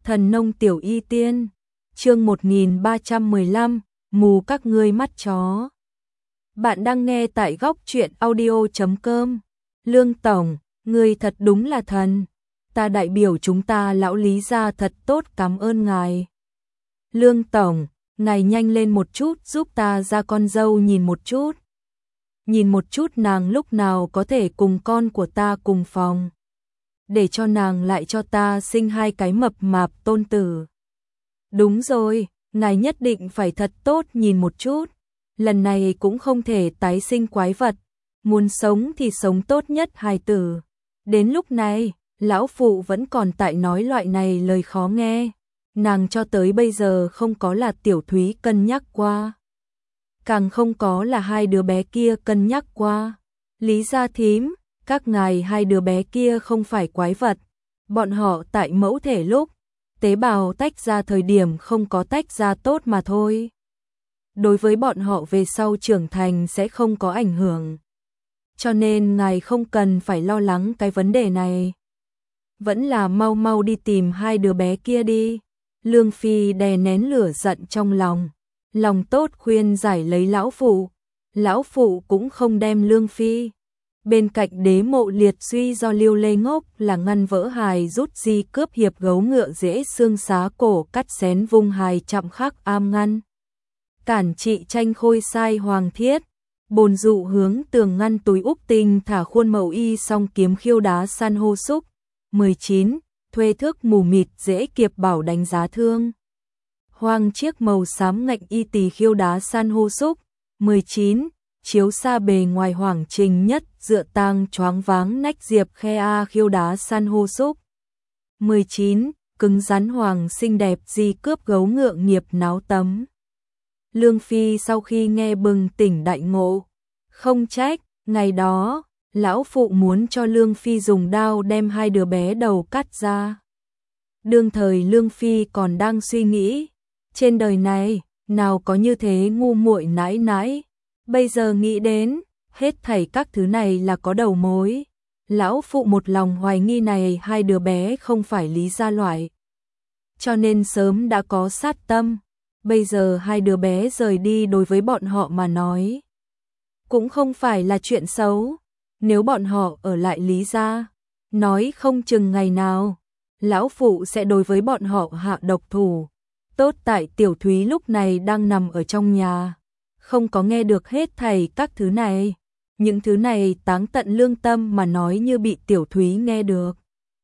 Thần nông tiểu y tiên, chương 1315, mù các ngươi mắt chó. Bạn đang nghe tại góc truyện audio.com. Lương Tổng, ngươi thật đúng là thần. Ta đại biểu chúng ta lão Lý gia thật tốt, cảm ơn ngài. Lương Tổng, ngài nhanh lên một chút giúp ta ra con dâu nhìn một chút. Nhìn một chút nàng lúc nào có thể cùng con của ta cùng phòng. Để cho nàng lại cho ta sinh 2 cái mập mạp tôn tử. Đúng rồi, ngài nhất định phải thật tốt nhìn một chút. Lần này cũng không thể tái sinh quái vật. Muốn sống thì sống tốt nhất hài tử. Đến lúc này, lão phụ vẫn còn tại nói loại này lời khó nghe. Nàng cho tới bây giờ không có là Tiểu Thúy cân nhắc qua. Càng không có là 2 đứa bé kia cân nhắc qua. Lý gia thím, các ngài 2 đứa bé kia không phải quái vật. Bọn họ tại mẫu thể lúc tế bào tách ra thời điểm không có tách ra tốt mà thôi. Đối với bọn họ về sau trưởng thành sẽ không có ảnh hưởng. Cho nên ngài không cần phải lo lắng cái vấn đề này. Vẫn là mau mau đi tìm 2 đứa bé kia đi. Lương Phi đè nén lửa giận trong lòng. Lòng tốt khuyên giải lấy lão phụ. Lão phụ cũng không đem Lương Phi. Bên cạnh Đế Mộ Liệt suy do Liêu Lê ngốc là ngăn vỡ hài rút di cướp hiệp gấu ngựa dễ xương xá cổ cắt xén vung hài chạm khắc am ngăn. Cản trị tranh khôi sai hoàng thiết. Bồn dụ hướng tường ngăn túi úc tinh thả khuôn mẫu y song kiếm khiêu đá san hô xúc. 19. Thuê thước mù mịt dễ kiệp bảo đánh giá thương. Hoang chiếc màu xám ngạnh y tỳ khiêu đá san hô xúc. 19. Chiếu xa bề ngoài hoàng trình nhất dựa tang choáng váng nách diệp khe a khiêu đá san hô xúc. 19. Cứng rắn hoàng xinh đẹp di cướp gấu ngựa nghiệp náo tấm. Lương Phi sau khi nghe bừng tỉnh đại ngộ. Không trách, ngày đó, lão phụ muốn cho Lương Phi dùng đao đem 2 đứa bé đầu cắt ra. Đương thời Lương Phi còn đang suy nghĩ, trên đời này, nào có như thế ngu muội nãi nãi. Bây giờ nghĩ đến, hết thảy các thứ này là có đầu mối. Lão phụ một lòng hoài nghi này 2 đứa bé không phải Lý gia loại. Cho nên sớm đã có sát tâm. Bây giờ 2 đứa bé rời đi đối với bọn họ mà nói. Cũng không phải là chuyện xấu. Nếu bọn họ ở lại Lý gia, nói không chừng ngày nào, lão phụ sẽ đối với bọn họ hạ độc thủ. Tốt tại Tiểu Thúy lúc này đang nằm ở trong nhà. Không có nghe được hết thảy các thứ này. Những thứ này táng tận lương tâm mà nói như bị Tiểu Thúy nghe được.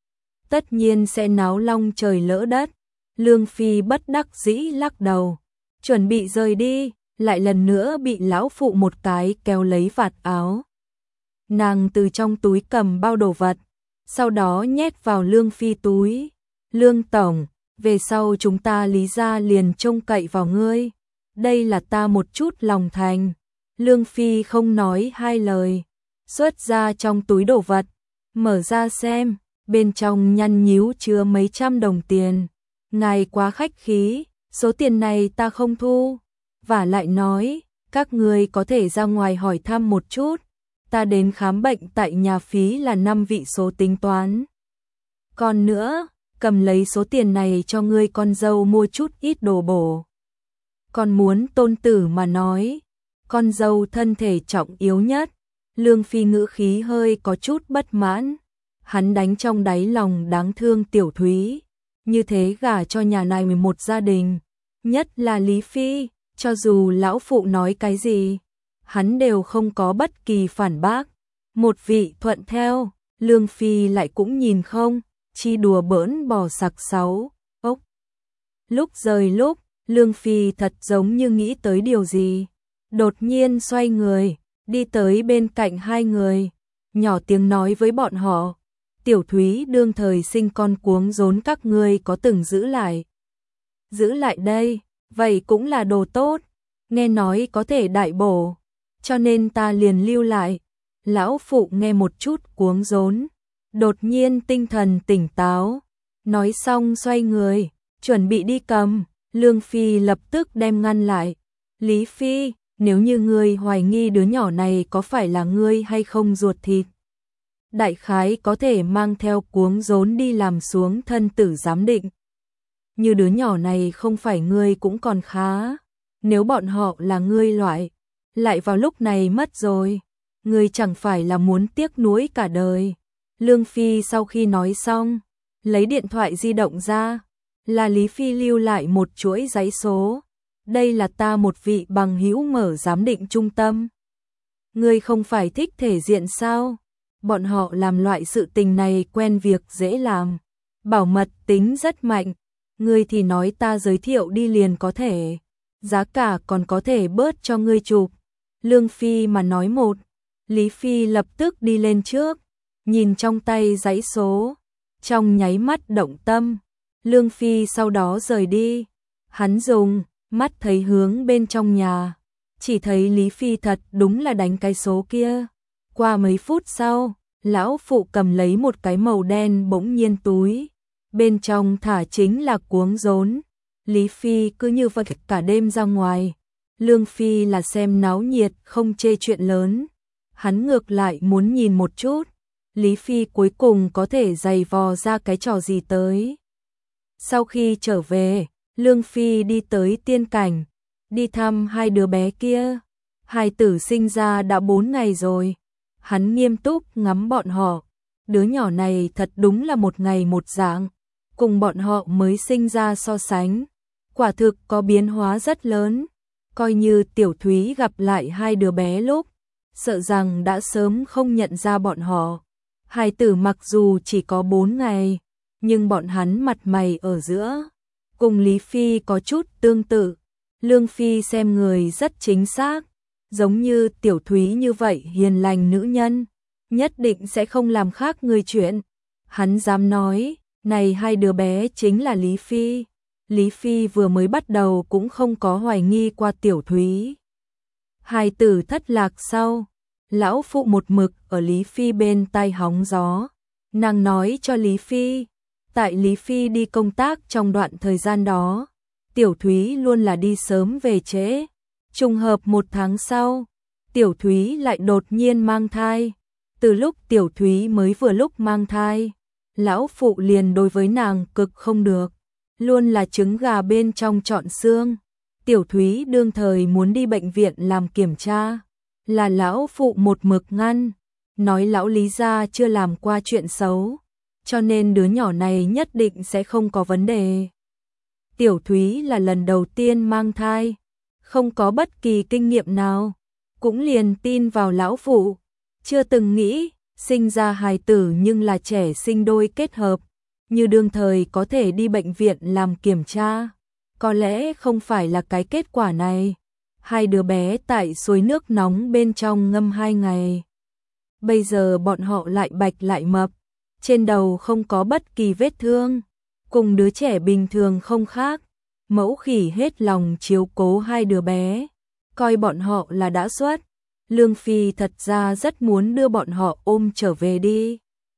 Tất nhiên sẽ náo long trời lỡ đất. Lương Phi bất đắc dĩ lắc đầu. Chuẩn bị rời đi, lại lần nữa bị lão phụ một cái kéo lấy vạt áo. Nàng từ trong túi cầm bao đồ vật. Sau đó nhét vào Lương Phi túi. Lương Tổng, về sau chúng ta Lý gia liền trông cậy vào ngươi. Đây là ta một chút lòng thành. Lương Phi không nói 2 lời. Xuất ra trong túi đồ vật. Mở ra xem. Bên trong nhăn nhíu chứa mấy trăm đồng tiền. Ngài quá khách khí. Số tiền này ta không thu. Và lại nói. Các người có thể ra ngoài hỏi thăm một chút. Ta đến khám bệnh tại nhà phí là 5 vị số tính toán. Còn nữa. Cầm lấy số tiền này cho ngươi con dâu mua chút ít đồ bổ. Còn muốn tôn tử mà nói, con dâu thân thể trọng yếu nhất. Lương Phi ngữ khí hơi có chút bất mãn. Hắn đánh trong đáy lòng đáng thương Tiểu Thúy. Như thế gả cho nhà này 11 gia đình. Nhất là Lý Phi, cho dù lão phụ nói cái gì, hắn đều không có bất kỳ phản bác. Một vị thuận theo, Lương Phi lại cũng nhìn không, chi đùa bỡn bò sặc sáu, ốc. Lúc rời lúc, Lương Phi thật giống như nghĩ tới điều gì. Đột nhiên xoay người, đi tới bên cạnh 2 người. Nhỏ tiếng nói với bọn họ. Tiểu Thúy đương thời sinh con cuống rốn các ngươi có từng giữ lại. Giữ lại đây, vậy cũng là đồ tốt. Nghe nói có thể đại bổ. Cho nên ta liền lưu lại. Lão phụ nghe một chút cuống rốn. Đột nhiên tinh thần tỉnh táo. Nói xong xoay người, chuẩn bị đi cầm. Lương Phi lập tức đem ngăn lại. Lý Phi, nếu như ngươi hoài nghi đứa nhỏ này có phải là ngươi hay không ruột thịt, đại khái có thể mang theo cuống rốn đi làm xuống thân tử giám định. như đứa nhỏ này không phải ngươi cũng còn khá, nếu bọn họ là ngươi loại, lại vào lúc này mất rồi, ngươi chẳng phải là muốn tiếc nuối cả đời. Lương Phi sau khi nói xong, lấy điện thoại di động ra, là Lý Phi lưu lại một chuỗi giấy số. Đây là ta một vị bằng hữu mở giám định trung tâm. Ngươi không phải thích thể diện sao? Bọn họ làm loại sự tình này quen việc dễ làm, bảo mật tính rất mạnh. Ngươi thì nói ta giới thiệu đi liền có thể, giá cả còn có thể bớt cho ngươi chụp. Lương Phi mà nói một, Lý Phi lập tức đi lên trước, nhìn trong tay giấy số, trong nháy mắt động tâm. Lương Phi sau đó rời đi, hắn dùng mắt thấy hướng bên trong nhà, chỉ thấy Lý Phi thật đúng là đánh cái số kia. Qua mấy phút sau, lão phụ cầm lấy một cái màu đen bỗng nhiên túi, bên trong thả chính là cuống rốn. Lý Phi cứ như vậy cả đêm ra ngoài. Lương Phi là xem náo nhiệt không chê chuyện lớn, hắn ngược lại muốn nhìn một chút, Lý Phi cuối cùng có thể giày vò ra cái trò gì tới. Sau khi trở về, Lương Phi đi tới tiên cảnh, đi thăm hai đứa bé kia. Hai tử sinh ra đã 4 ngày rồi, hắn nghiêm túc ngắm bọn họ. Đứa nhỏ này thật đúng là một ngày một dạng, cùng bọn họ mới sinh ra so sánh, quả thực có biến hóa rất lớn. Coi như Tiểu Thúy gặp lại hai đứa bé lúc, sợ rằng đã sớm không nhận ra bọn họ. Hai tử mặc dù chỉ có 4 ngày, nhưng bọn hắn mặt mày ở giữa, cùng Lý Phi có chút tương tự. Lương Phi xem người rất chính xác, giống như Tiểu Thúy như vậy hiền lành nữ nhân, nhất định sẽ không làm khác người chuyện. Hắn dám nói, này hai đứa bé chính là Lý Phi. Lý Phi vừa mới bắt đầu cũng không có hoài nghi qua Tiểu Thúy. Hai tử thất lạc sau, lão phụ một mực ở Lý Phi bên tai hóng gió. Nàng nói cho Lý Phi, tại Lý Phi đi công tác trong đoạn thời gian đó, Tiểu Thúy luôn là đi sớm về trễ. Trùng hợp 1 tháng sau, Tiểu Thúy lại đột nhiên mang thai. Từ lúc Tiểu Thúy mới vừa lúc mang thai, lão phụ liền đối với nàng cực không được, luôn là trứng gà bên trong trọn xương. Tiểu Thúy đương thời muốn đi bệnh viện làm kiểm tra, là lão phụ một mực ngăn, nói lão Lý gia chưa làm qua chuyện xấu, cho nên đứa nhỏ này nhất định sẽ không có vấn đề. Tiểu Thúy là lần đầu tiên mang thai, không có bất kỳ kinh nghiệm nào, cũng liền tin vào lão phụ, chưa từng nghĩ sinh ra hài tử nhưng là trẻ sinh đôi kết hợp, như đương thời có thể đi bệnh viện làm kiểm tra. Có lẽ không phải là cái kết quả này. Hai đứa bé tại suối nước nóng bên trong ngâm 2 ngày. Bây giờ bọn họ lại bạch lại mập, trên đầu không có bất kỳ vết thương, cùng đứa trẻ bình thường không khác. Mẫu khỉ hết lòng chiếu cố hai đứa bé, coi bọn họ là đã xuất. Lương Phi thật ra rất muốn đưa bọn họ ôm trở về đi,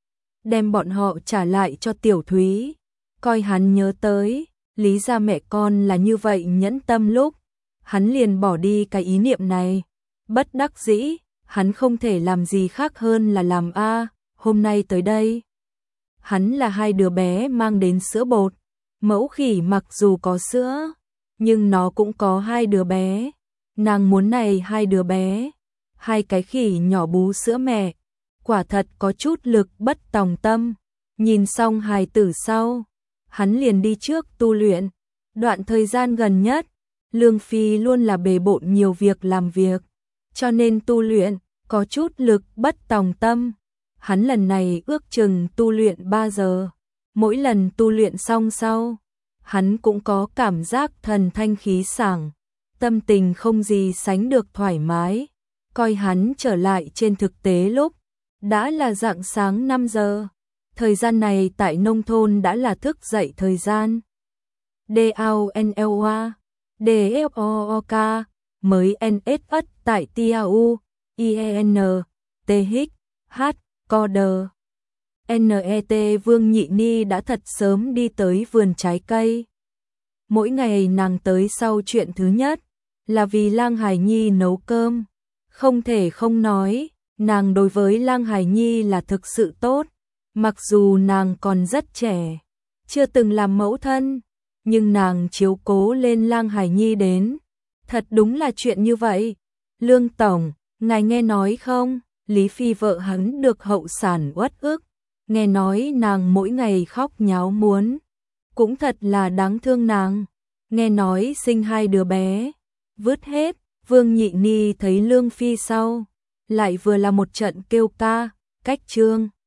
đem bọn họ trả lại cho Tiểu Thúy. Coi hắn nhớ tới Lý gia mẹ con là như vậy nhẫn tâm lúc, hắn liền bỏ đi cái ý niệm này. Bất đắc dĩ, hắn không thể làm gì khác hơn là làm hôm nay tới đây. Hắn là hai đứa bé mang đến sữa bột. Mẫu khỉ mặc dù có sữa, nhưng nó cũng có hai đứa bé. Nàng muốn này hai đứa bé, hai cái khỉ nhỏ bú sữa mẹ, quả thật có chút lực bất tòng tâm. Nhìn xong hài tử sau, hắn liền đi trước tu luyện. Đoạn thời gian gần nhất, Lương Phi luôn là bề bộn nhiều việc làm việc, cho nên tu luyện có chút lực bất tòng tâm. Hắn lần này ước chừng tu luyện 3 giờ. Mỗi lần tu luyện xong sau, hắn cũng có cảm giác thần thanh khí sảng, tâm tình không gì sánh được thoải mái. Coi hắn trở lại trên thực tế lúc, đã là rạng sáng 5 giờ. Thời gian này tại nông thôn đã là thức dậy thời gian. DAUNLA, DFOOK, mới NSS tại TAU, IEN, TH, H, Coder. NET Vương Nhị Ni đã thật sớm đi tới vườn trái cây. Mỗi ngày nàng tới sau chuyện thứ nhất là vì Lang Hải Nhi nấu cơm. Không thể không nói, nàng đối với Lang Hải Nhi là thực sự tốt. Mặc dù nàng còn rất trẻ, chưa từng làm mẫu thân, nhưng nàng chiếu cố lên Lang Hải Nhi đến. Thật đúng là chuyện như vậy. Lương tổng, ngài nghe nói không, Lý Phi vợ hắn được hậu sản uất ức, nghe nói nàng mỗi ngày khóc nháo muốn, cũng thật là đáng thương nàng, nghe nói sinh 2 đứa bé, vứt hết. Vương Nhị Ni thấy Lương Phi sau, lại vừa là một trận kêu ca, cách trương.